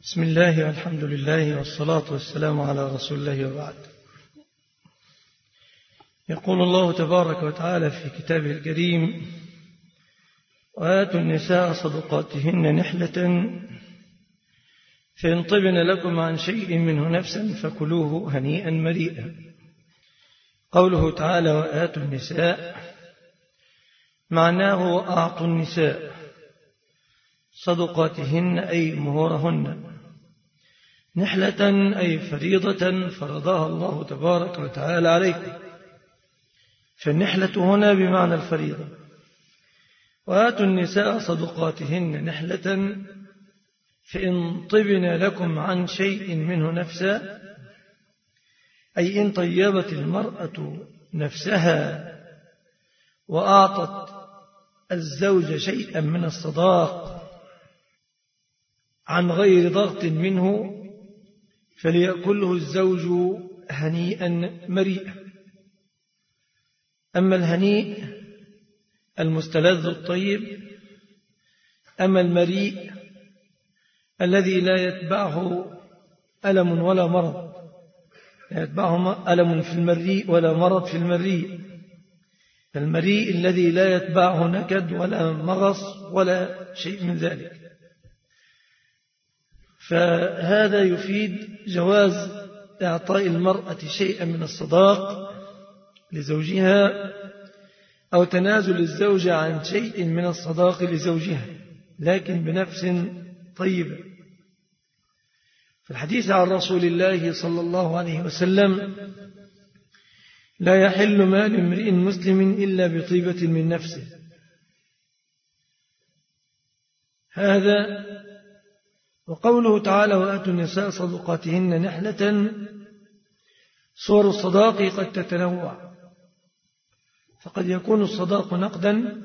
بسم الله والحمد لله والصلاة والسلام على رسول الله وبعد. يقول الله تبارك وتعالى في كتابه الكريم: وآتوا النساء صدقاتهن نحلة فإن طبن لكم عن شيء منه نفسا فكلوه هنيئا مريئا. قوله تعالى وآتوا النساء معناه أعطوا النساء صدقاتهن أي مهورهن، نحلة أي فريضة فرضها الله تبارك وتعالى عليكم، فالنحلة هنا بمعنى الفريضة. وآتوا النساء صدقاتهن نحلة فإن طبن لكم عن شيء منه نفسا، أي إن طيبت المرأة نفسها وأعطت الزوج شيئا من الصداق عن غير ضغط منه فليأكله الزوج هنيئا مريئا. أما الهنيء المستلذ الطيب، أما المريء الذي لا يتبعه ألم ولا مرض، لا يتبعه ألم في المريء ولا مرض في المريء، المريء الذي لا يتبعه نكد ولا مغص ولا شيء من ذلك. فهذا يفيد جواز إعطاء المرأة شيئا من الصداق لزوجها أو تنازل الزوجة عن شيء من الصداق لزوجها، لكن بنفس طيبة. في الحديث عن رسول الله صلى الله عليه وسلم: لا يحل مال امرئ مسلم إلا بطيبة من نفسه. هذا. وقوله تعالى وآتوا النساء صدقاتهن نحلة، صور الصداق قد تتنوع، فقد يكون الصداق نقدا،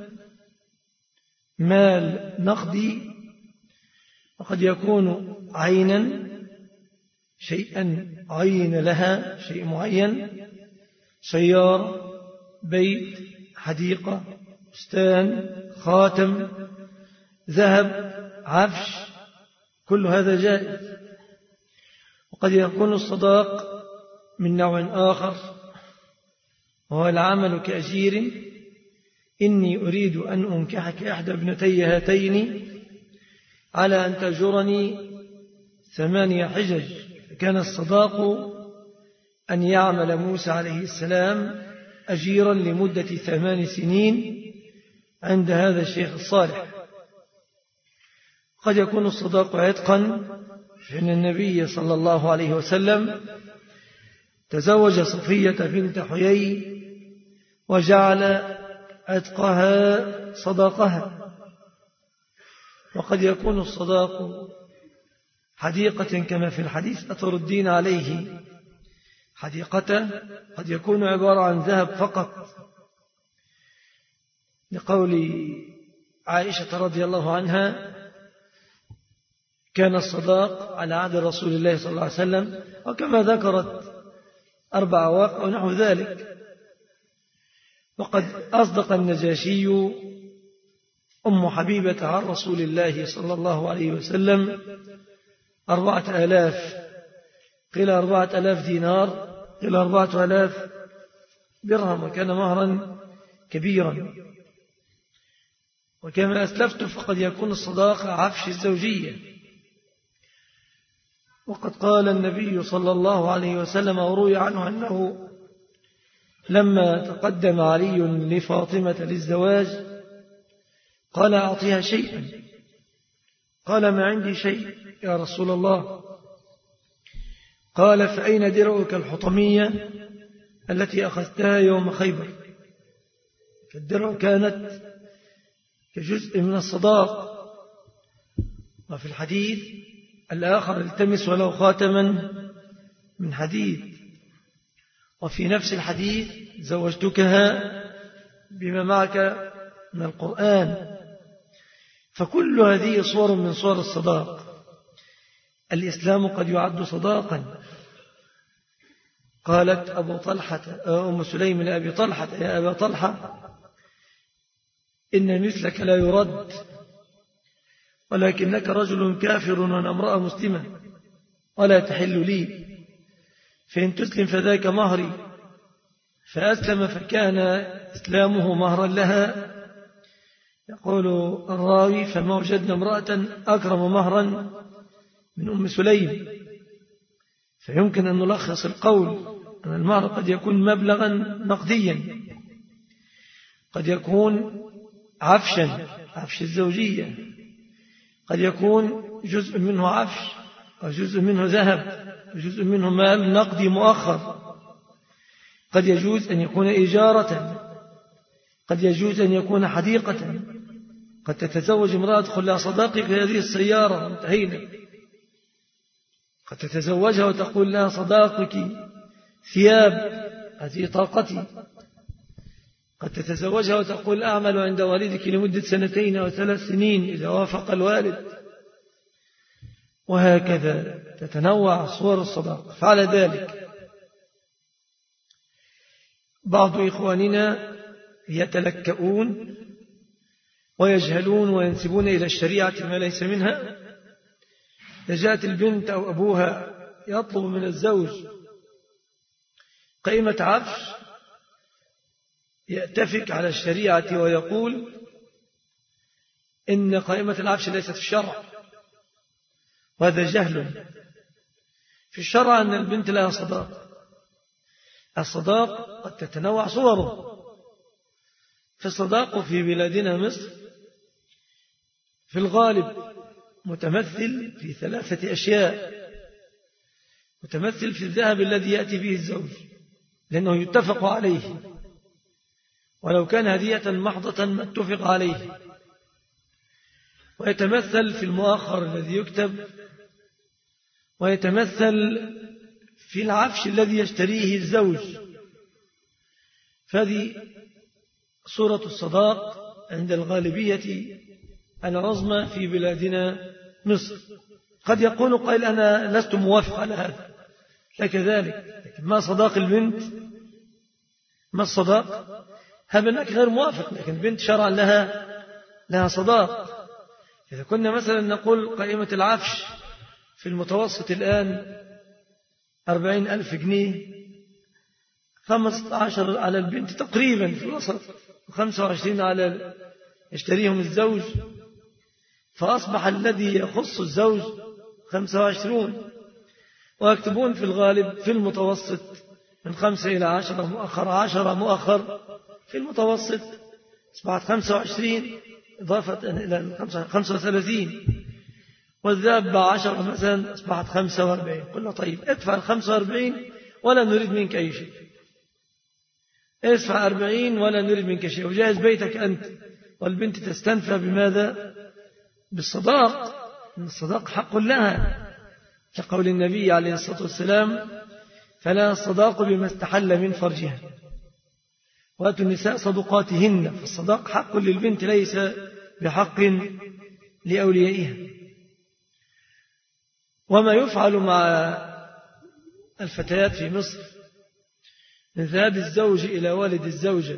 مال نقدي، وقد يكون عينا، شيئا عين لها شيء معين، سيارة، بيت، حديقة، بستان، خاتم، ذهب، عفش، كل هذا جائز. وقد يكون الصداق من نوع آخر، وهو العمل كأجير: إني أريد أن أنكحك إحدى ابنتي هاتين على أن تأجرني 8 حجج. كان الصداق أن يعمل موسى عليه السلام أجيرا لمدة 8 سنين عند هذا الشيخ الصالح. قد يكون الصداق عتقا، فإن النبي صلى الله عليه وسلم تزوج صفية بنت حيي وجعل عتقها صداقها. وقد يكون الصداق حديقة كما في الحديث أتردين عليه حديقته، قد يكون عبارة عن ذهب فقط، لقول عائشة رضي الله عنها: كان الصداق على عهد رسول الله صلى الله عليه وسلم، وكما ذكرت 4 أواق أو نحو ذلك. وقد أصدق النجاشي أم حبيبة عن رسول الله صلى الله عليه وسلم 4000، قيل 4000 دينار، قيل 4000 درهم، وكان مهرا كبيرا. وكما أسلفت فقد يكون الصداق عفش الزوجية. وقد قال النبي صلى الله عليه وسلم وروي عنه أنه لما تقدم علي لفاطمة للزواج قال أعطيها شيئا، قال ما عندي شيء يا رسول الله. قال فأين درعك الحطمية التي أخذتها يوم خيبر؟ فالدرع كانت كجزء من الصداق. وفي الحديث الآخر التمس ولو خاتما من حديد. وفي نفس الحديث زوجتكها بما معك من القرآن. فكل هذه صور من صور الصداق. الإسلام قد يعد صداقا. قالت أم سليم لأبي طلحة: يا أبا طلحة إن مثلك لا يرد. ولكنك رجل كافر وأنا امرأة مسلمة ولا تحل لي، فإن تسلم فذاك مهري. فأسلم فكان إسلامه مهرا لها. يقول الراوي: فما وجدنا امرأة أكرم مهرا من أم سليم. فيمكن أن نلخص القول أن المهر قد يكون مبلغا نقديا، قد يكون عفش الزوجية، قد يكون جزء منه عفش وجزء منه ذهب وجزء منه مال نقدي مؤخر، قد يجوز أن يكون إجارة، قد يجوز أن يكون حديقة، قد تتزوج امرأة تقول لها صداقك هذه السيارة انتهينا، قد تتزوجها وتقول لها صداقك ثياب هذه طاقتي، قد تتزوجها وتقول أعمل عند والدك لمدة 2 أو 3 سنين إذا وافق الوالد، وهكذا تتنوع صور الصداقة. فعلى ذلك بعض إخواننا يتلكؤون ويجهلون وينسبون إلى الشريعة ما ليس منها. جاءت البنت أو أبوها يطلب من الزوج قيمة عفش، يأتفك على الشريعة ويقول إن قائمة العفش ليست في الشرع، وهذا جهل. في الشرع أن البنت لها صداق. الصداق قد تتنوع صوره. فالصداق في بلادنا مصر في الغالب متمثل في 3 أشياء. متمثل في الذهب الذي يأتي به الزوج لأنه يتفق عليه، ولو كان هدية محضة ما اتفق عليه. ويتمثل في المؤخر الذي يكتب، ويتمثل في العفش الذي يشتريه الزوج. فهذه صورة الصداق عند الغالبية العظمى في بلادنا مصر. قد يقول قائل: أنا لست موافق على هذا، لا كذلك، لكن ما صداق البنت؟ ما الصداق؟ هبنك غير موافق، لكن البنت شرعا لها صداق. إذا كنا مثلا نقول قائمة العفش في المتوسط الآن 40,000 جنيه، 15 على البنت تقريبا في الوسط، 25 على يشتريهم الزوج، فأصبح الذي يخص الزوج 25، ويكتبون في الغالب في المتوسط من 5 إلى 10 مؤخر، 10 مؤخر في المتوسط، أصبحت 25 إضافة إلى 35، والذهب 10 مثلا أصبحت 45. قلنا طيب ادفع 45 ولا نريد منك أي شيء، ادفع 40 ولا نريد منك شيء، وجاهز بيتك أنت، والبنت تستنفى بماذا؟ بالصداق. الصداق حق لها، كقول النبي عليه الصلاة والسلام: فلا الصداق بما استحل من فرجها، وآتوا النساء صدقاتهن. فالصداق حق للبنت ليس بحق لأوليائها. وما يفعل مع الفتيات في مصر من ذهاب الزوج إلى والد الزوجة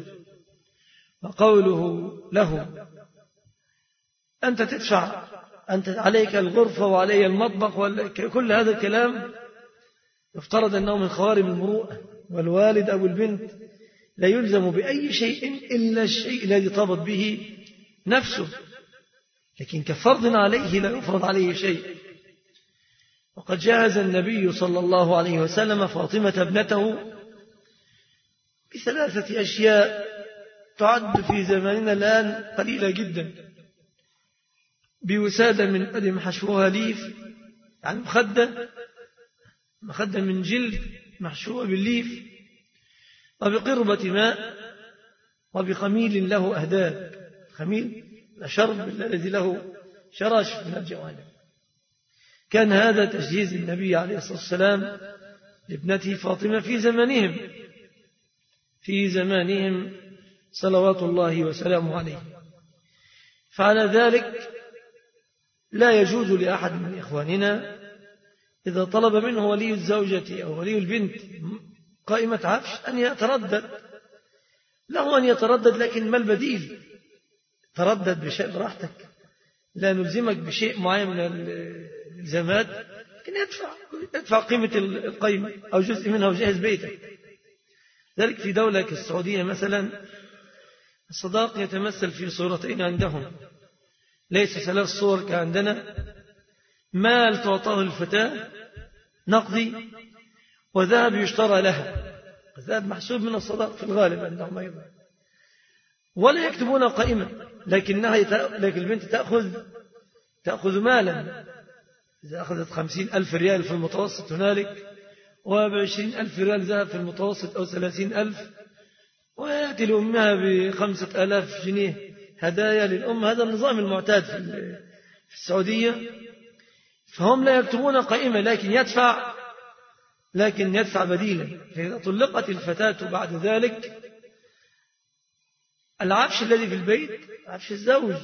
وقوله له: أنت تدفع، أنت عليك الغرفة وعلي المطبخ، كل هذا الكلام يفترض أنه من خوارم المروءة، والوالد أو البنت لا يلزم بأي شيء إلا الشيء الذي طابت به نفسه، لكن كفرض عليه لا يفرض عليه شيء. وقد جهز النبي صلى الله عليه وسلم فاطمة ابنته ب3 أشياء تعد في زماننا الآن قليلة جدا: بوسادة من أدم حشوها ليف، يعني مخدة من جلد محشوة بالليف، وبقربة ماء، وبخميل له أهداب. خميل الشرب الذي له شراش من الجوانب. كان هذا تجهيز النبي عليه الصلاة والسلام لابنته فاطمة في زمانهم صلوات الله وسلامه عليه. فعلى ذلك لا يجوز لأحد من إخواننا إذا طلب منه ولي الزوجة أو ولي البنت قائمة عفش أن يتردد. له أن يتردد، لكن ما البديل؟ تردد بشيء براحتك، لا نلزمك بشيء معين من الالزامات، لكن يدفع قيمة القيمة أو جزء منها وجهز بيتك. ذلك في دولة كالسعودية مثلا الصداق يتمثل في صورتين عندهم، ليس 3 صور كعندنا: مال تعطاه الفتاة نقدي، وذهب يشترى لها، الذهب محسوب من الصداق في الغالب عندهم أيضا، ولا يكتبون قائمة، لكن البنت تأخذ مالا. إذا أخذت 50,000 ريال في المتوسط هنالك، و20,000 ريال ذهب في المتوسط أو 30,000، ويأتي لأمها ب5,000 جنيه هدايا للأم. هذا النظام المعتاد في السعودية. فهم لا يكتبون قائمة، لكن يدفع بديلا. فإذا طلقت الفتاة بعد ذلك، العفش الذي في البيت عفش الزوج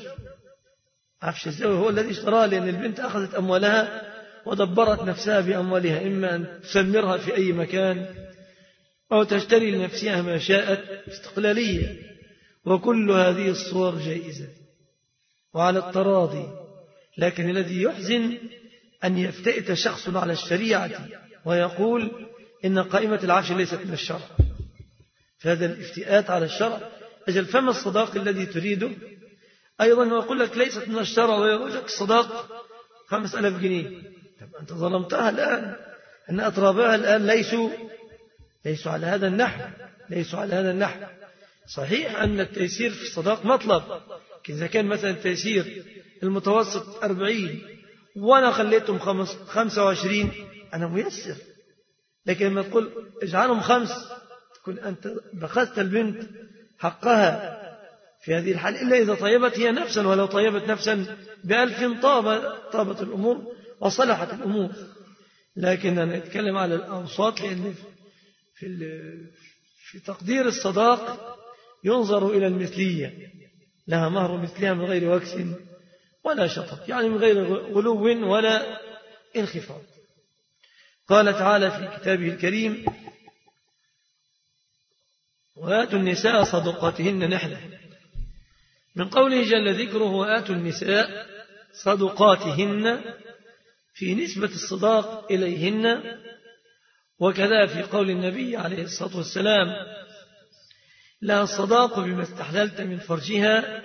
هو الذي اشتراه، لأن البنت أخذت أموالها ودبرت نفسها بأموالها، إما أن تسمرها في أي مكان أو تشتري لنفسها ما شاءت استقلالية. وكل هذه الصور جائزة وعلى التراضي. لكن الذي يحزن أن يفتئت شخص على الشريعة ويقول إن قائمة العفش ليست من الشرع. فهذا الافتئات على الشرع. أجل فما الصداق الذي تريده أيضا ويقول لك ليست من الشرع، ويقول لك الصداق 5,000 جنيه. طب أنت ظلمتها الآن، أن أطرابها الآن ليسوا على هذا النحو. صحيح أن التيسير في الصداق مطلب. إذا كان مثلا التيسير المتوسط 40 وأنا خليتهم 25، أنا ميسر. لكن لما تقول اجعلهم 5، تكون أنت بخست البنت حقها في هذه الحال، إلا إذا طيبت هي نفسا. ولو طيبت نفسا ب1,000 طابت الأمور وصلحت الأمور. لكن أنا أتكلم على الأوساط، لأن في تقدير الصداق ينظر إلى المثلية، لها مهر مثلها من غير وكس ولا شطط، يعني من غير غلو ولا انخفاض. قال تعالى في كتابه الكريم: وآتوا النساء صدقاتهن نحلة. من قوله جل ذكره وآتوا النساء صدقاتهن في نسبة الصداق إليهن، وكذا في قول النبي عليه الصلاة والسلام: لا الصداق بما استحللت من فرجها.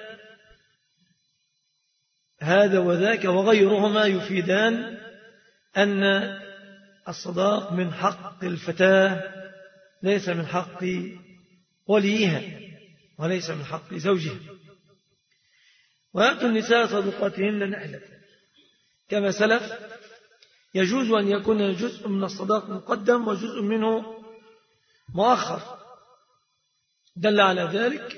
هذا وذاك وغيرهما يفيدان أن الصداق من حق الفتاة، ليس من حق وليها وليس من حق زوجها. وآتوا النساء صدقاتهن نحلة، كما سلف. يجوز أن يكون جزء من الصداق مقدم وجزء منه مؤخر. دل على ذلك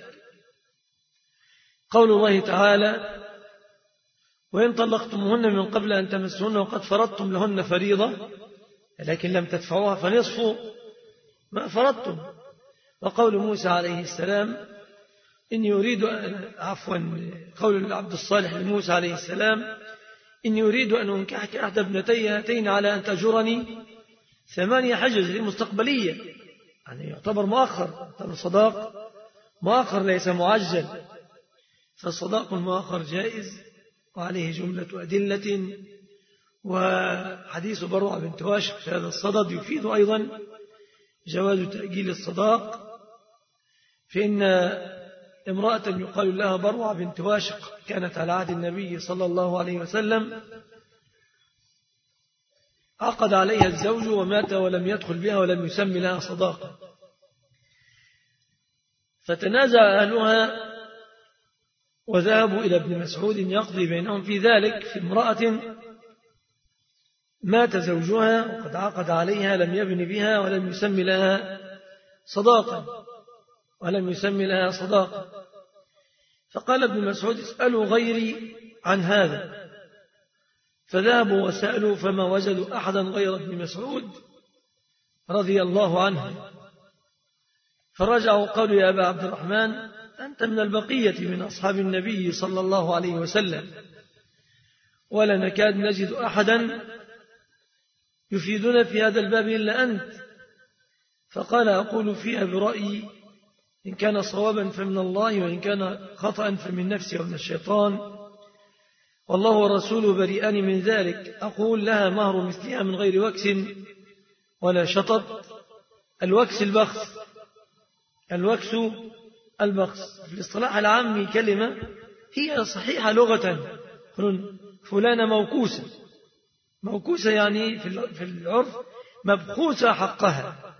قول الله تعالى: وإن طلقتموهن من قبل أن تمسوهن وقد فرضتم لهن فريضة لكن لم تدفعوها فنصف ما فرضتم. وقول موسى عليه السلام: إني أريد قول العبد الصالح لموسى عليه السلام: إني أريد أن أنكحك إحدى ابنتي هاتين على أن تأجرني 8 حجج للمستقبلية. يعني يعتبر مؤخر، يعتبر صداق مؤخر ليس معجل. فالصداق المؤخر جائز، وعليه جملة أدلة. وحديث بروع بنت واشق في هذا الصدد يفيد أيضا جواز تأجيل الصداق. فإن امرأة يقال لها بروع بنت واشق كانت على عهد النبي صلى الله عليه وسلم، عقد عليها الزوج ومات ولم يدخل بها ولم يسمي لها صداقة. فتنازع أهلها وذهبوا إلى ابن مسعود يقضي بينهم في ذلك، في امرأة مات زوجها وقد عقد عليها، لم يبن بها ولم يسمي لها صداقة. فقال ابن مسعود: اسألوا غيري عن هذا. فذهبوا وسألوا فما وجدوا أحدا غير ابن مسعود رضي الله عنه. فرجعوا قالوا: يا أبا عبد الرحمن، أنت من البقية من أصحاب النبي صلى الله عليه وسلم، ولا نكاد نجد أحدا يفيدنا في هذا الباب إلا أنت. فقال: أقول فيها برأيي، إن كان صوابا فمن الله، وإن كان خطأ فمن نفسي ومن الشيطان. والله ورسوله بريئان من ذلك. أقول لها مهر مثلها من غير وكس ولا شطط. الوكس البخس، الوكس البخس في الاصطلاح العامي كلمة هي صحيحة لغة، فلانة موكوسة. موكوسة يعني في العرف مبخوسة حقها.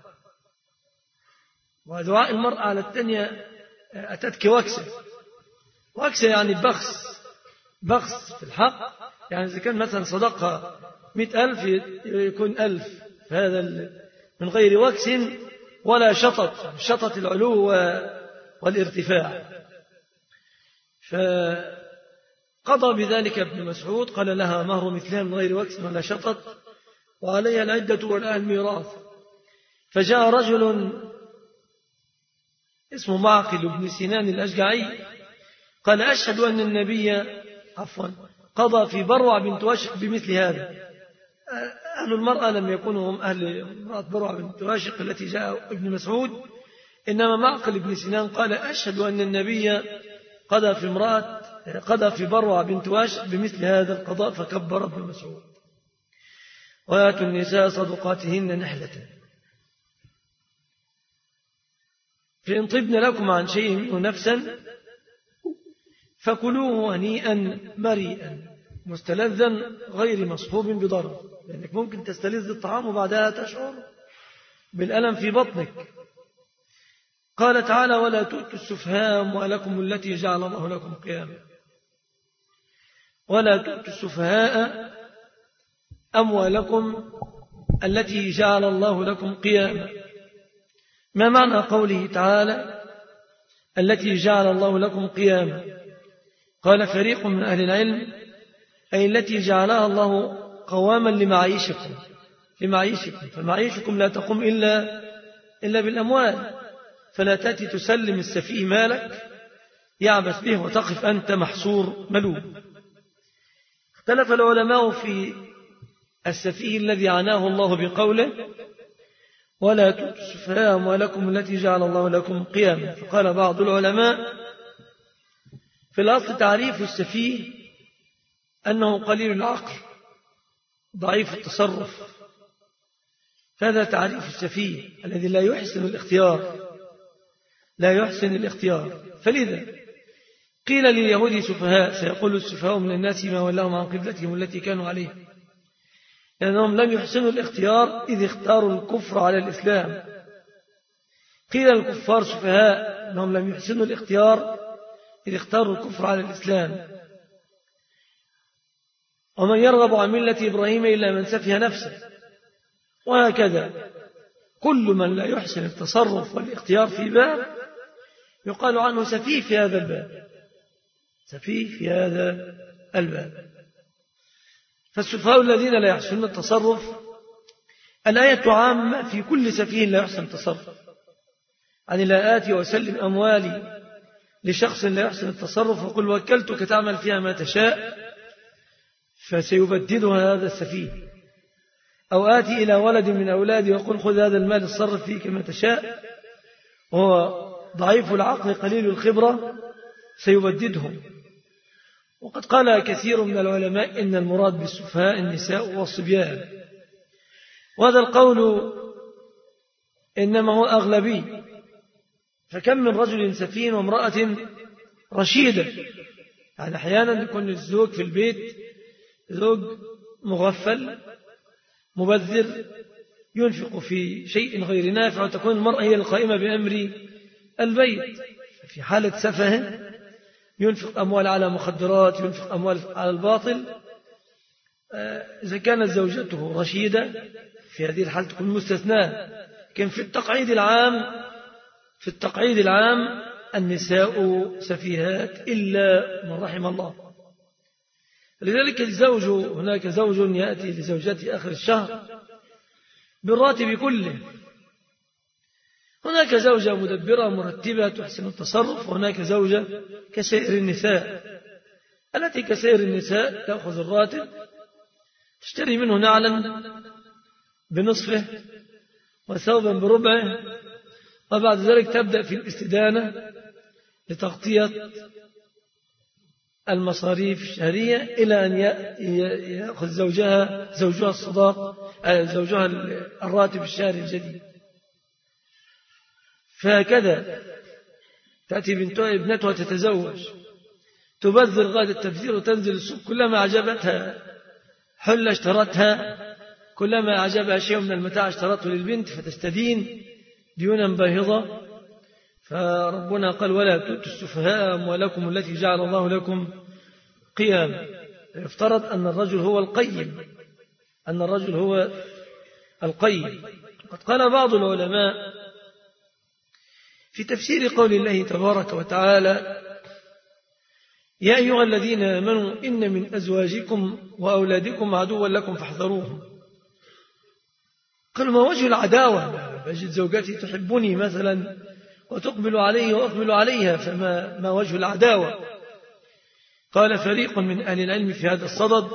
ودعاء المرأة على الثانية أتتك وكسة. وكسة يعني بخس، بخس في الحق. يعني إذا كان مثلا صدقها 100,000 يكون 1000، فهذا من غير وكس ولا شطط. شطط العلو والارتفاع. فقضى بذلك ابن مسعود، قال لها مهر مثلها من غير وكس ولا شطط، وعليها العدة ولها الميراث. فجاء رجل اسمه معقل بن سنان الأشجعي قال أشهد أن النبي قضى في بروع بنت واشق بمثل هذا. أهل المرأة لم يكونوا هم أهل امرأة بروع بنت واشق التي جاء ابن مسعود، إنما معقل بن سنان قال أشهد أن النبي قضى في بروع بنت واشق بمثل هذا القضاء، فكبر ابن مسعود. وآتوا النساء صدقاتهن نحلة، فإن طبن لكم عن شيء منه نفسا فكلوه هنيئا مريئا مستلذا غير مصحوب بضرر، لأنك ممكن تستلذ الطعام وبعدها تشعر بالألم في بطنك. قال تعالى ولا تؤتوا السفهاء أموالكم التي جعل الله لكم قياما. ولا تؤتوا السفهاء أموالكم التي جعل الله لكم قياما. ما معنى قوله تعالى التي جعل الله لكم قياما؟ قال فريق من أهل العلم أي التي جعلها الله قواما لمعيشكم. فمعيشكم لا تقوم إلا بالأموال، فلا تأتي تسلم السفيه مالك يعبث به وتقف أنت محصور ملوم. اختلف العلماء في السفيه الذي عناه الله بقوله ولا تؤتوا السفهاء أموالكم التي جعل الله لكم قياما. فقال بعض العلماء في الأصل تعريف السفيه أنه قليل العقل ضعيف التصرف، هذا تعريف السفيه الذي لا يحسن الاختيار. فلذا قيل لليهود سفهاء، سيقول السفهاء من الناس ما ولاهم عن قبلتهم التي كانوا عليها، لأنهم لم يحسنوا الاختيار إذ اختاروا الكفر على الإسلام. قيل الكفار سفهاء أنهم لم يحسنوا الاختيار إذ اختاروا الكفر على الإسلام. ومن يرغب عن ملة إبراهيم إلا من سفه نفسه. وهكذا كل من لا يحسن التصرف والاختيار في باب يقال عنه سفيه في هذا الباب. فالسفهاء الذين لا يحسنون التصرف، الآية عامة في كل سفيه لا يحسن التصرف. يعني لا آتي وأسلم أموالي لشخص لا يحسن التصرف وقل وكلتك تعمل فيها ما تشاء فسيبددها هذا السفيه، أو آتي إلى ولد من أولادي وقل خذ هذا المال اتصرف فيه كما تشاء، وهو ضعيف العقل قليل الخبرة سيبددهم. وقد قال كثير من العلماء إن المراد بالسفهاء النساء والصبيان، وهذا القول إنما هو أغلبي. فكم من رجل سفين وامرأة رشيدة. يعني أحيانا يكون الزوج في البيت زوج مغفل مبذر ينفق في شيء غير نافع، وتكون المرأة هي القائمة بأمر البيت. في حالة سفه ينفق أموال على مخدرات، ينفق أموال على الباطل. إذا كانت زوجته رشيدة في هذه الحالة تكون مستثناة. لكن في التقعيد العام النساء سفيهات إلا من رحم الله. لذلك هناك زوج يأتي لزوجته آخر الشهر بالراتب كله. هناك زوجة مدبرة مرتبة تحسن التصرف، وهناك زوجة كسائر النساء التي كسائر النساء تأخذ الراتب تشتري منه نعلا بنصفه وثوبا بربعه، وبعد ذلك تبدأ في الاستدانة لتغطية المصاريف الشهرية إلى أن يأخذ زوجها الصداق، زوجها الراتب الشهري الجديد. فهكذا تأتي ابنتها تتزوج، تبذر غاية التبذير وتنزل السوق، كلما أعجبتها حلة اشترتها، كلما أعجبها شيء من المتاع اشترته للبنت، فتستدين ديونا باهظة. فربنا قال: ولا تؤتوا السفهاء أموالكم التي جعل الله لكم قياما. يفترض أن الرجل هو القيم، قد قال بعض العلماء في تفسير قول الله تبارك وتعالى: يا أيها الذين آمنوا إن من أزواجكم وأولادكم عدوا لكم فاحذروهم. قالوا: ما وجه العداوة؟ بجد زوجتي تحبني مثلا وتقبل عليه وأقبل عليها، فما وجه العداوة؟ قال فريق من أهل العلم في هذا الصدد: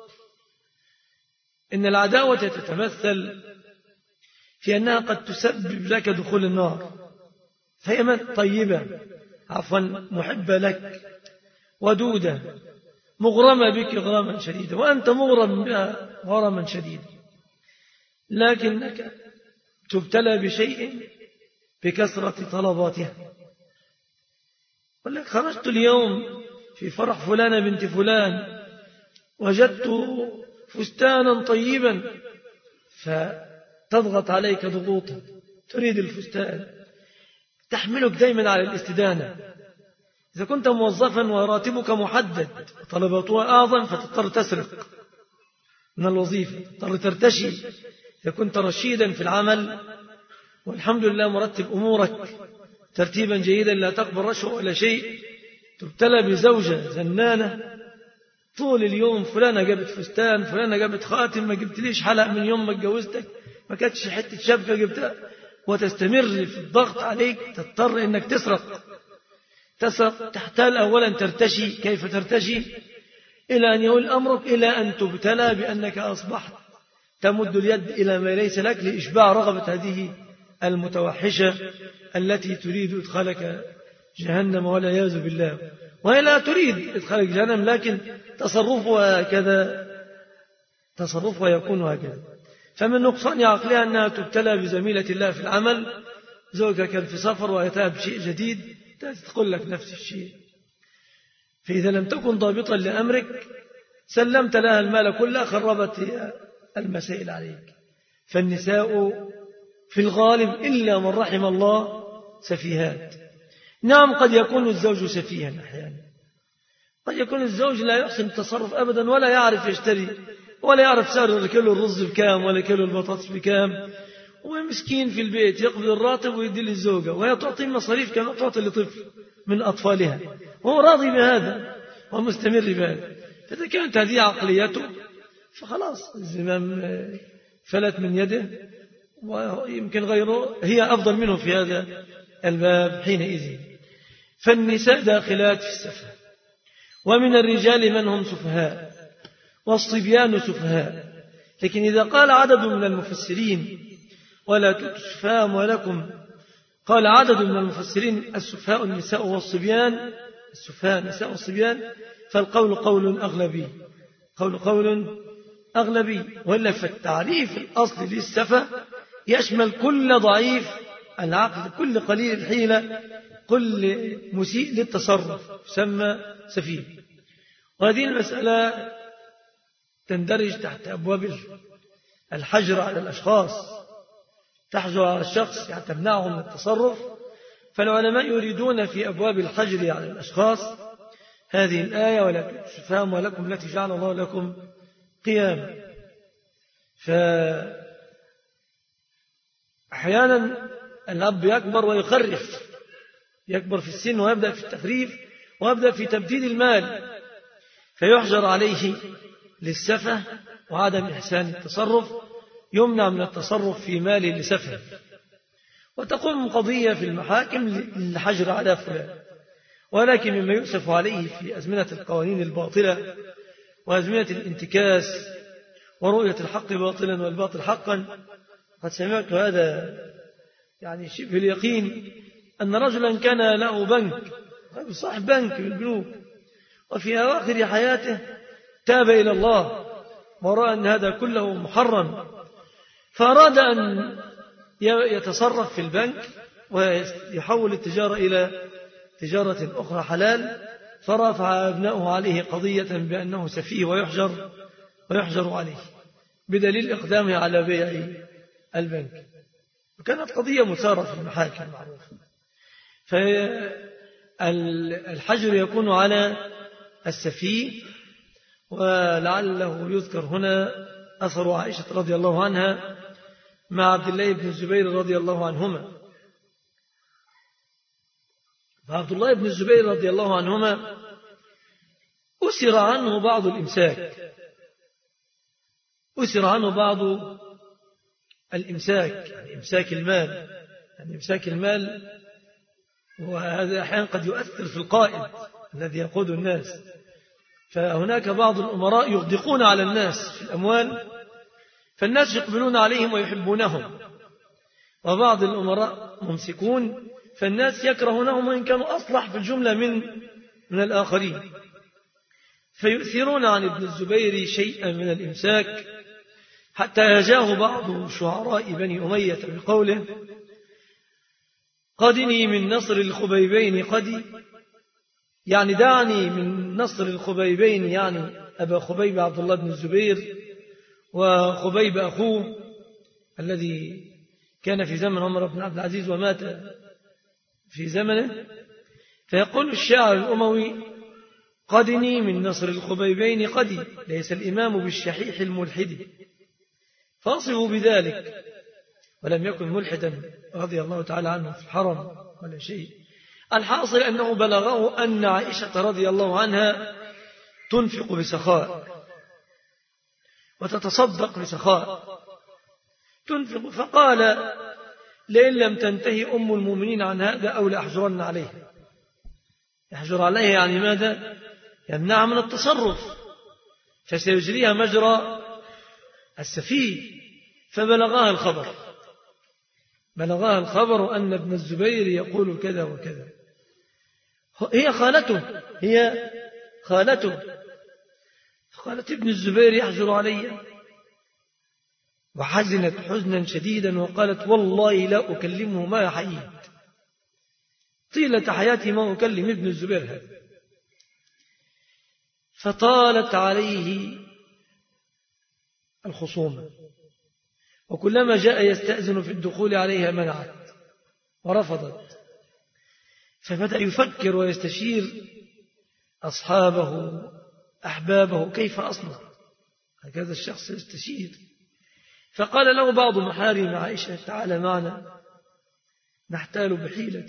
إن العداوة تتمثل في أنها قد تسبب لك دخول النار، فهي طيبة محبة لك ودودة مغرمة بك غراما شديدا، وأنت مغرم بها غراما شديدا، لكنك تبتلى بشيء بكثرة طلباتها. ولك خرجت اليوم في فرح فلانة بنت فلان، وجدت فستانا طيبا، فتضغط عليك ضغوطا، تريد الفستان، تحملك دائما على الاستدانة. إذا كنت موظفا وراتبك محدد وطلباتها أعظم، فتضطر تسرق من الوظيفة، تضطر ترتشي. إذا كنت رشيدا في العمل والحمد لله مرتب أمورك ترتيبا جيدا، لا تقبل رشوة ولا شيء، تبتلى بزوجة زنانة طول اليوم: فلانة جابت فستان، فلانة جابت خاتم، ما جبت ليش حلق من يوم ما اتجوزتك، ما كانتش حتة شبكة جبتها، وتستمر في الضغط عليك، تضطر انك تسرق، تحتال أولا ترتشي. كيف ترتشي؟ إلى أن يقول أمرك إلى أن تبتلى بأنك أصبحت تمد اليد إلى ما ليس لك لإشباع رغبة هذه المتوحشة التي تريد إدخالك جهنم والعياذ بالله. وهي لا تريد إدخالك جهنم، لكن تصرفها يكون هكذا. فمن نقصان عقلها أنها تبتلى بزميلة الله في العمل، زوجها كان في سفر وأتاها بشيء جديد، تقول لك نفس الشيء. فإذا لم تكن ضابطا لأمرك سلمت لها المال كله، خربت المسائل عليك. فالنساء في الغالب إلا من رحم الله سفيهات. نعم، قد يكون الزوج سفيها أحيانا، قد يكون الزوج لا يحسن التصرف أبدا، ولا يعرف يشتري، ولا يعرف سعر كيلو الرز بكام ولا كيلو البطاطس بكام، ومسكين في البيت يقبض الراتب ويدي للزوجة، وهي تعطي مصاريف كما تعطي لطفل من أطفالها، وهو راضي بهذا ومستمر بهذا. فإذا كانت هذه عقليته فخلاص الزمام فلت من يده، ويمكن غيره هي أفضل منه في هذا الباب حينئذ. فالنساء داخلات في السفه، ومن الرجال من هم سفهاء والصبيان سفهاء. لكن إذا قال عدد من المفسرين ولا تؤتوا السفهاء أموالكم، قال عدد من المفسرين السفهاء النساء والصبيان، السفهاء النساء والصبيان، فالقول قول أغلبي. وإلا فالتعريف الأصل للسفه يشمل كل ضعيف العقل، كل قليل الحيلة، كل مسيء للتصرف يسمى سفيه. وهذه المسألة تندرج تحت أبواب الحجر على الأشخاص، تحجر على الشخص يعني تمنعه من التصرف. فالعلماء يريدون في أبواب الحجر على الأشخاص هذه الآية: ولا تؤتوا السفهاء أموالكم التي جعل الله لكم قياما. فأحيانا الأب يكبر ويخرف، يكبر في السن ويبدأ في التخريف ويبدأ في تبديد المال، فيحجر عليه للسفه وعدم إحسان التصرف، يمنع من التصرف في ماله لسفه. وتقوم قضية في المحاكم للحجر على فلان. ولكن مما يؤسف عليه في أزمنة القوانين الباطلة وأزمنة الانتكاس ورؤية الحق باطلا والباطل حقا، قد سمعت هذا يعني شبه اليقين، أن رجلا كان له بنك، صاحب بنك من البنوك، وفي أواخر حياته تاب إلى الله ورأى أن هذا كله محرم، فأراد أن يتصرف في البنك ويحول التجارة إلى تجارة أخرى حلال، فرفع أبناؤه عليه قضية بأنه سفيه ويحجر عليه بدليل إقدامه على بيع البنك. وكانت قضية مثارة في المحاكم معروفة. فالحجر يكون على السفيه. ولعله يذكر هنا أثر عائشة رضي الله عنها مع عبد الله بن الزبير رضي الله عنهما. فعبد الله بن الزبير رضي الله عنهما أسر عنه بعض الإمساك، يعني إمساك المال، وهذا أحيانا قد يؤثر في القائد الذي يقود الناس. فهناك بعض الأمراء يغدقون على الناس في الأموال، فالناس يقبلون عليهم ويحبونهم، وبعض الأمراء ممسكون فالناس يكرهونهم وإن كانوا أصلح في الجملة من الآخرين، فيؤثرون عن ابن الزبير شيئا من الإمساك، حتى يجاه بعض شعراء بني أمية بقوله: قدني من نصر الخبيبين قدي، يعني دعني من نصر الخبيبين، يعني أبا خبيب عبد الله بن الزبير وخبيب أخوه الذي كان في زمن عمر بن عبد العزيز ومات في زمنه. فيقول الشاعر الأموي: قدني من نصر الخبيبين قدي، ليس الإمام بالشحيح الملحد، فاصفوا بذلك. ولم يكن ملحدا رضي الله تعالى عنه في الحرم ولا شيء. الحاصل أنه بلغه أن عائشة رضي الله عنها تنفق بسخاء وتتصدق بسخاء، تنفق. فقال: لئن لم تنتهي أم المؤمنين عن هذا أو لأحجرن عليه. يحجر عليه يعني ماذا؟ يمنع من التصرف، فسيجريها مجرى السفيه. فبلغها الخبر أن ابن الزبير يقول كذا وكذا. هي خالته فقالت: ابن الزبير يحجر علي، وحزنت حزنا شديدا وقالت: والله لا أكلمه ما حييت، طيلة حياتي ما أكلم ابن الزبير هذا. فطالت عليه الخصومة، وكلما جاء يستأذن في الدخول عليها منعت ورفضت. فبدأ يفكر ويستشير أصحابه أحبابه كيف أصنع. هكذا الشخص يستشير. فقال له بعض محارم عائشة: تعال معنا نحتال بحيلة.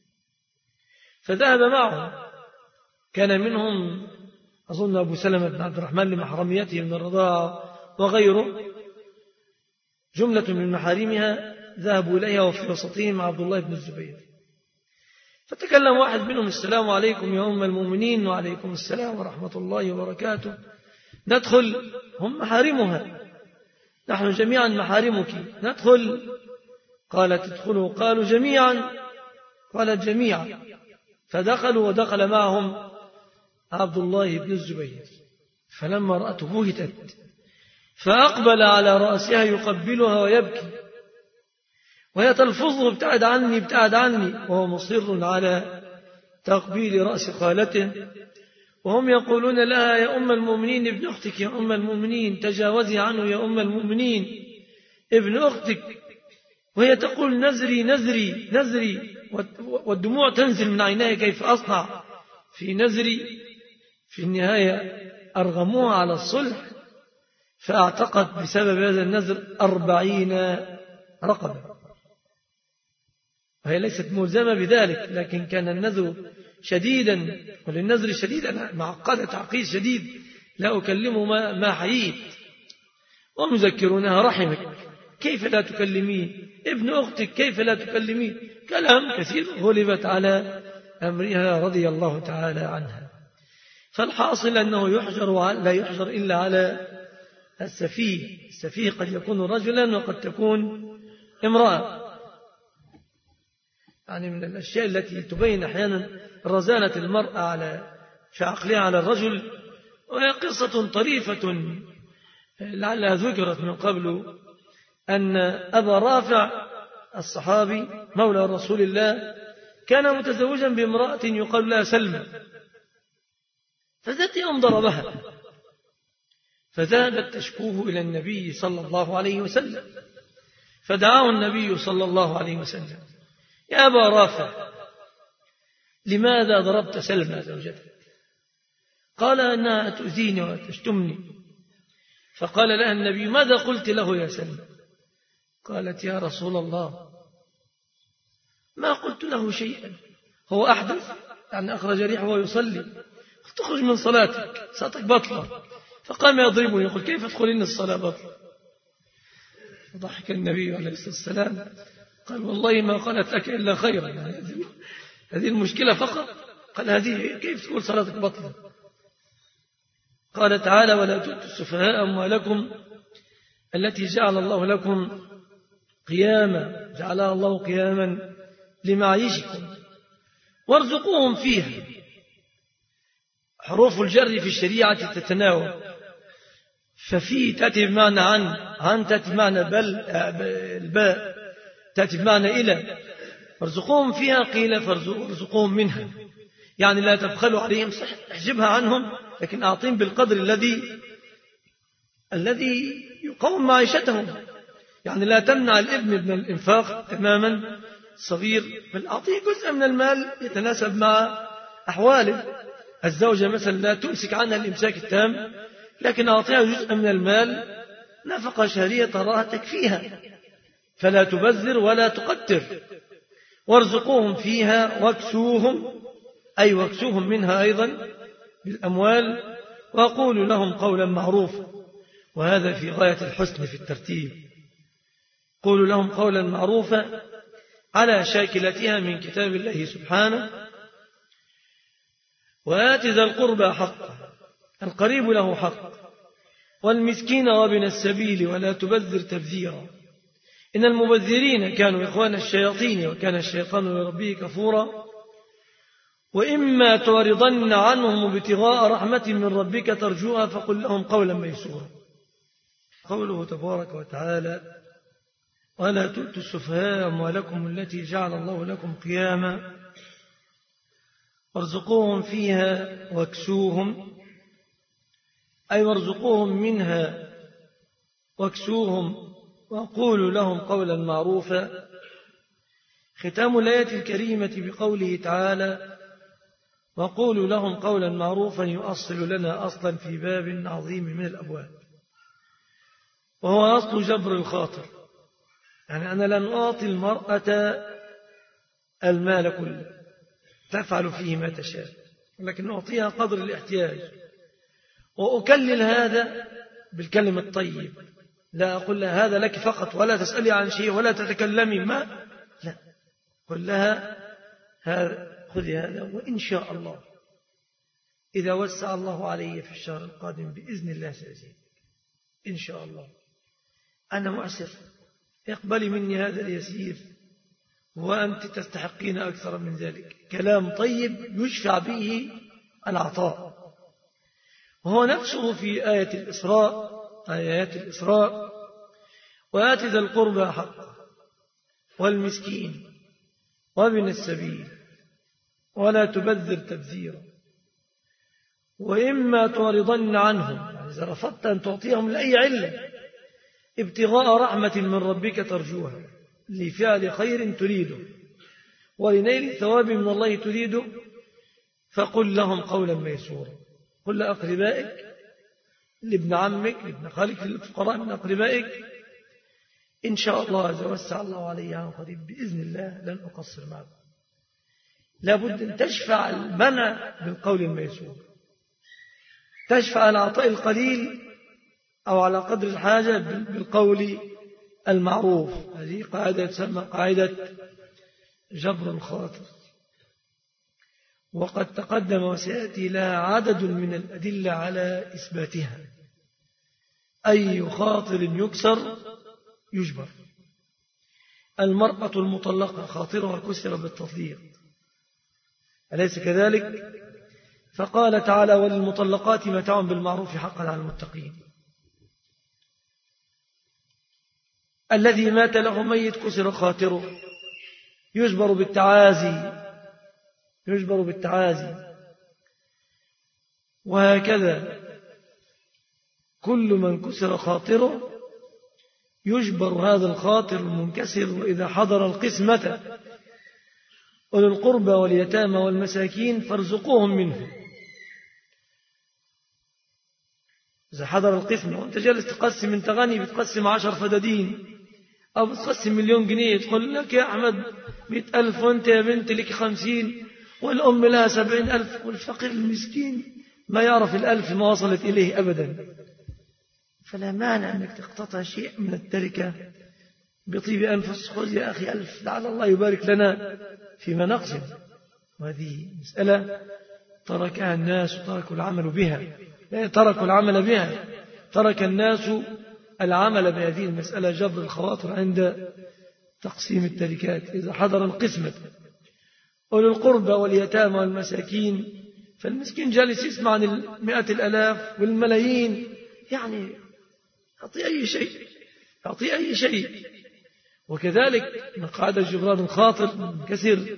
فذهب معه. كان منهم أظن أبو سلمة بن عبد الرحمن لمحرميته من الرضاعة وغيره، جملة من محارمها ذهبوا إليها، وفي وسطهم عبد الله بن الزبير. فتكلم واحد منهم: السلام عليكم يا أم المؤمنين. وعليكم السلام ورحمة الله وبركاته. ندخل. هم محارمها: نحن جميعا محارمك، ندخل. قالت: ادخلوا. قالوا: جميعا. قالت: جميعا. فدخلوا، ودخل معهم عبد الله بن الزبير. فلما رأته بهتت، فأقبل على رأسها يقبلها ويبكي، وهي تلفظه: ابتعد عني ابتعد عني، وهو مصر على تقبيل رأس خالته. وهم يقولون لها: يا أم المؤمنين ابن أختك، يا أم المؤمنين تجاوزي عنه، يا أم المؤمنين ابن أختك. وهي تقول: نزري نزري نزري، والدموع تنزل من عينيها، كيف أصنع في نزري؟ في النهاية أرغموها على الصلح، فاعتقد بسبب هذا النذر 40 رقبة، وهي ليست ملزمة بذلك، لكن كان النذر شديدا، وللنذر شديدا معقدة تعقيد شديد: لا أكلمه ما حييت. ومذكرونها: رحمك كيف لا تكلمين؟ ابن أختك كيف لا تكلمين؟ كلام كثير. غلبت على أمرها رضي الله تعالى عنها. فالحاصل أنه لا يحجر إلا على السفيه. السفيه قد يكون رجلا وقد تكون امرأة. يعني من الأشياء التي تبين أحيانا رزانة المرأة في عقلها على الرجل. وهي قصة طريفة لعلها ذكرت من قبل، أن أبا رافع الصحابي مولى رسول الله كان متزوجا بامرأة يقال لها سلمى، فذات يوم ضربها، فذهبت تشكوه إلى النبي صلى الله عليه وسلم، فدعاه النبي صلى الله عليه وسلم: يا أبا رافع، لماذا ضربت سلمى زوجتك؟ قال: أنها تؤذيني وتشتمني. فقال لها النبي: ماذا قلت له يا سلمى؟ قالت: يا رسول الله، ما قلت له شيئا، هو أحدث يعني أخرج ريحه وهو يصلي، تخرج من صلاتك بطلة. فقام يضربني يقول: كيف تدخلين الصلاة بطلة؟ فضحك النبي عليه الصلاة والسلام قال: والله ما قالت لك إلا خيرا، يعني هذه المشكلة فقط. قال: هذه كيف تقول صلاتك بطلة؟ قال تعالى: ولا تؤتوا السفهاء أموالكم التي جعل الله لكم قياما، جعلها الله قياما لمعيشكم وارزقوهم فيها. حروف الجر في الشريعة تتناوب، ففي تأتي بمعنى عن تأتي بمعنى بل، الباء تأتي بمعنى إلى. وارزقوهم فيها قيل فارزقوهم منها، يعني لا تبخلوا عليهم، صح احجبها عنهم، لكن أعطيهم بالقدر الذي يقوم معيشتهم. يعني لا تمنع الابن من الإنفاق تماما صغير، بل أعطيه جزء من المال يتناسب مع أحواله. الزوجة مثلا لا تمسك عنها الإمساك التام، لكن أعطيها جزء من المال نفقة شهرية تراها تكفيها، فلا تبذر ولا تقتر. وارزقوهم فيها واكسوهم، أي واكسوهم منها أيضا بالأموال، وقولوا لهم قولا معروفا. وهذا في غاية الحسن في الترتيب. قولوا لهم قولا معروفا على شاكلتها من كتاب الله سبحانه. وآت ذا القربى حقه، القريب له حق، والمسكين وابن السبيل ولا تبذر تبذيرا، إن المبذرين كانوا إخوان الشياطين وكان الشيطان لربه كفورا. وإما تعرضن عنهم ابتغاء رحمة من ربك ترجوها فقل لهم قولا ميسورا. قوله تبارك وتعالى: ولا تؤتوا السفهاء أموالكم التي جعل الله لكم قياما وارزقوهم فيها واكسوهم، أي وارزقوهم منها واكسوهم وقولوا لهم قولا معروفا. ختام الآية الكريمة بقوله تعالى: وقولوا لهم قولا معروفا يؤصل لنا أصلا في باب عظيم من الأبواب، وهو أصل جبر الخاطر. يعني أنا لن أعطي المرأة المال كله تفعل فيه ما تشاء، لكن أعطيها قدر الاحتياج، وأكلل هذا بالكلم الطيب. لا أقول لها هذا لك فقط ولا تسألي عن شيء ولا تتكلمي، ما لا، قل لها خذي هذا، وإن شاء الله إذا وسع الله علي في الشهر القادم بإذن الله سأزيد إن شاء الله. أنا مؤسر، اقبلي مني هذا اليسير وأنت تستحقين أكثر من ذلك. كلام طيب يشفع به العطاء. وهو نفسه في آيات الإسراء: وآت ذا القربى حقه والمسكين وابن السبيل ولا تبذر تبذيرا، وإما تعرضن عنهم، يعني إذا رفضت أن تعطيهم لأي علة، ابتغاء رحمة من ربك ترجوها، لفعل خير تريده ولنيل ثواب من الله تريده، فقل لهم قولا ميسورا. قل لأقربائك، لابن عمك، لابن خالك، للفقراء من أقربائك: إن شاء الله إذا وسع الله علي عن قريب بإذن الله لن أقصر معكم. لابد أن تشفع المنع بالقول الميسور، تشفع العطاء القليل أو على قدر الحاجة بالقول المعروف. هذه قاعدة تسمى قاعدة جبر الخاطر، وقد تقدم وسيأتي لها عدد من الأدلة على إثباتها. أي خاطر يكسر يجبر. المرأة المطلقة خاطرها كسر بالتطليق، أليس كذلك؟ فقال تعالى وللمطلقات متاع بالمعروف حقا على المتقين. الذي مات له ميت كسر خاطره يجبر بالتعازي وهكذا كل من كسر خاطره يجبر هذا الخاطر المنكسر. وإذا حضر القسمة أولي القربى واليتامى والمساكين فارزقوهم منه. إذا حضر القسمة وأنت جالس تقسم، أنت غني بتقسم 10 فدادين أو بتقسم 1,000,000 جنيه، تقول لك يا أحمد 100,000 وأنت يا بنت لك 50 والأم لها 70,000 والفقير المسكين ما يعرف 1,000 ما وصلت إليه أبدا. فلا مانع أنك تقتطع شيء من التركة بطيب أنفس. خذ يا أخي 1,000 لعل الله يبارك لنا فيما نقسم. وهذه مسألة تركها الناس وتركوا العمل بها. ترك الناس العمل بهذه المسألة، جبر الخواطر عند تقسيم التركات. إذا حضر القسمة أولي القربى واليتامى والمساكين، فالمسكين جالس يسمع عن 100,000 والملايين، يعني أعطي أي شيء. وكذلك من قاعدة جبران الخاطر كثير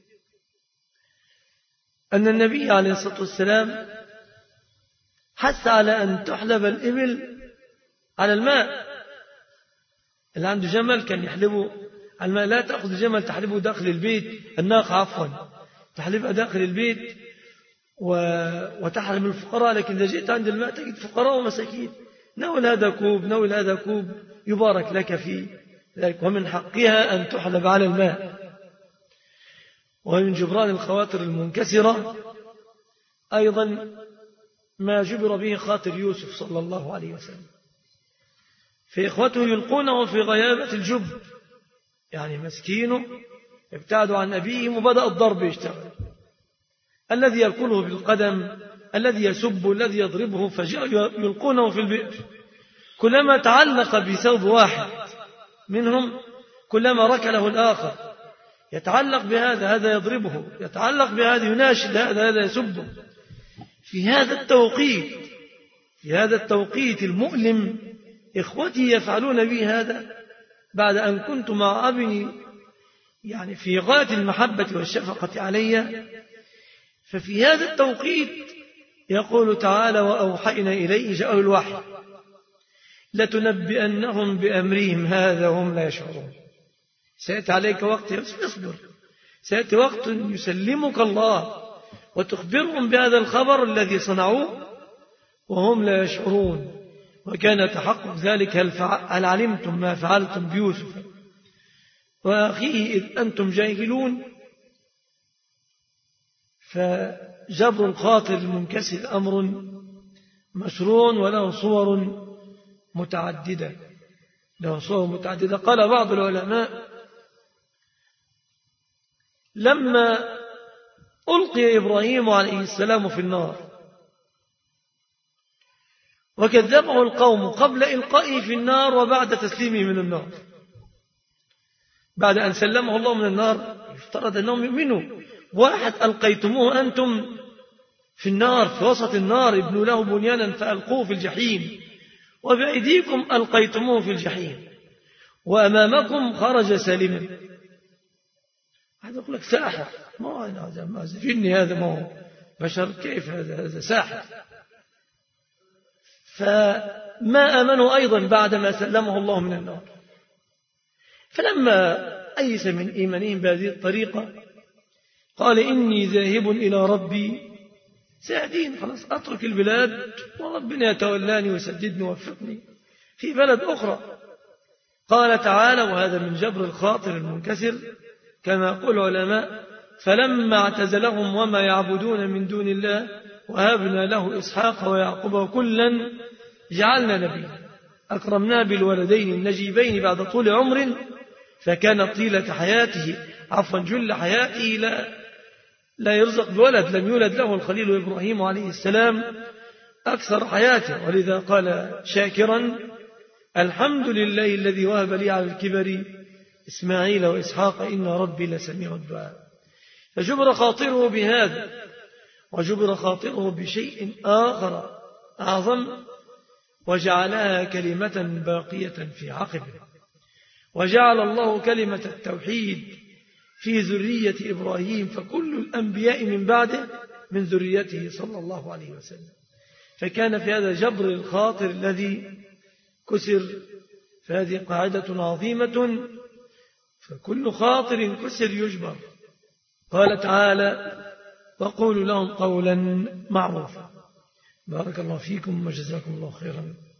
أن النبي عليه الصلاة والسلام حث على أن تحلب الإبل على الماء. اللي عنده جمل كان يحلبه على الماء. لا تأخذ جمل تحلبه داخل البيت، الناقة تحلبها داخل البيت وتحرم الفقراء. لكن إذا جئت عند الماء تجد فقراء ومساكين، نول هذا كوب يبارك لك في ذلك. ومن حقها أن تحلب على الماء. ومن جبران الخواطر المنكسرة أيضا ما جبر به خاطر يوسف صلى الله عليه وسلم. فإخوته يلقونه في غيابة الجب، يعني مسكينه ابتعد عن أبيهم وبدأ الضرب يشتغل. الذي يلقونه بالقدم، الذي يسب، الذي يضربه، فجاء يلقونه في البئر. كلما تعلق بثوب واحد منهم كلما ركله الآخر، يتعلق بهذا، هذا يضربه، يتعلق بهذا يناشد هذا يسبه. في هذا التوقيت المؤلم إخوتي يفعلون بي هذا بعد أن كنت مع أبني يعني في غاية المحبة والشفقة علي. ففي هذا التوقيت يقول تعالى وأوحينا إليه، جاءه الوحي لتنبئنهم بأمرهم هذا هم لا يشعرون. سيأتي عليك وقت، اصبر، سيأتي وقت يسلمك الله وتخبرهم بهذا الخبر الذي صنعوه وهم لا يشعرون. وكان تحقق ذلك هل علمتم ما فعلتم بيوسف وأخيه إذ أنتم جاهلون. فجبر الخاطر المنكسر أمر مشروع وله صور متعددة. قال بعض العلماء لما ألقي إبراهيم عليه السلام في النار وكذبه القوم قبل إلقائه في النار وبعد تسليمه من النار، بعد أن سلمه الله من النار يفترض أنهم يؤمنوا. واحد ألقيتموه أنتم في النار، في وسط النار، ابنوا له بنيانا فألقوه في الجحيم، وبأيديكم ألقيتموه في الجحيم وأمامكم خرج سالما. هذا يقول لك ساحر، ما جني هذا، ما هو بشر، كيف هذا ساحر. فما آمنوا أيضا بعدما سلمه الله من النار. فلما أيس من إيمانهم بهذه الطريقة قال إني ذاهب إلى ربي سيهدين، خلاص أترك البلاد وربنا يتولاني ويسددني ووفقني في بلد أخرى. قال تعالى وهذا من جبر الخاطر المنكسر كما يقول العلماء فلما اعتزلهم وما يعبدون من دون الله وهبنا له إسحاق ويعقوب وكلا جعلنا نبيا أكرمنا بالولدين النجيبين بعد طول عمر فكان طيلة حياته جل حياته لا يرزق بولد، لم يولد له الخليل إبراهيم عليه السلام أكثر حياته. ولذا قال شاكرا الحمد لله الذي وهب لي على الكبر إسماعيل وإسحاق إن ربي لسميع الدعاء. فجبر خاطره بهذا وجبر خاطره بشيء آخر أعظم وجعلها كلمة باقية في عقبه، وجعل الله كلمة التوحيد في ذرية إبراهيم، فكل الأنبياء من بعده من ذريته صلى الله عليه وسلم. فكان في هذا جبر الخاطر الذي كسر، فهذه قاعدة عظيمة، فكل خاطر كسر يجبر. قال تعالى: وقولوا لهم قولا معروفا. بارك الله فيكم وجزاكم الله خيرا.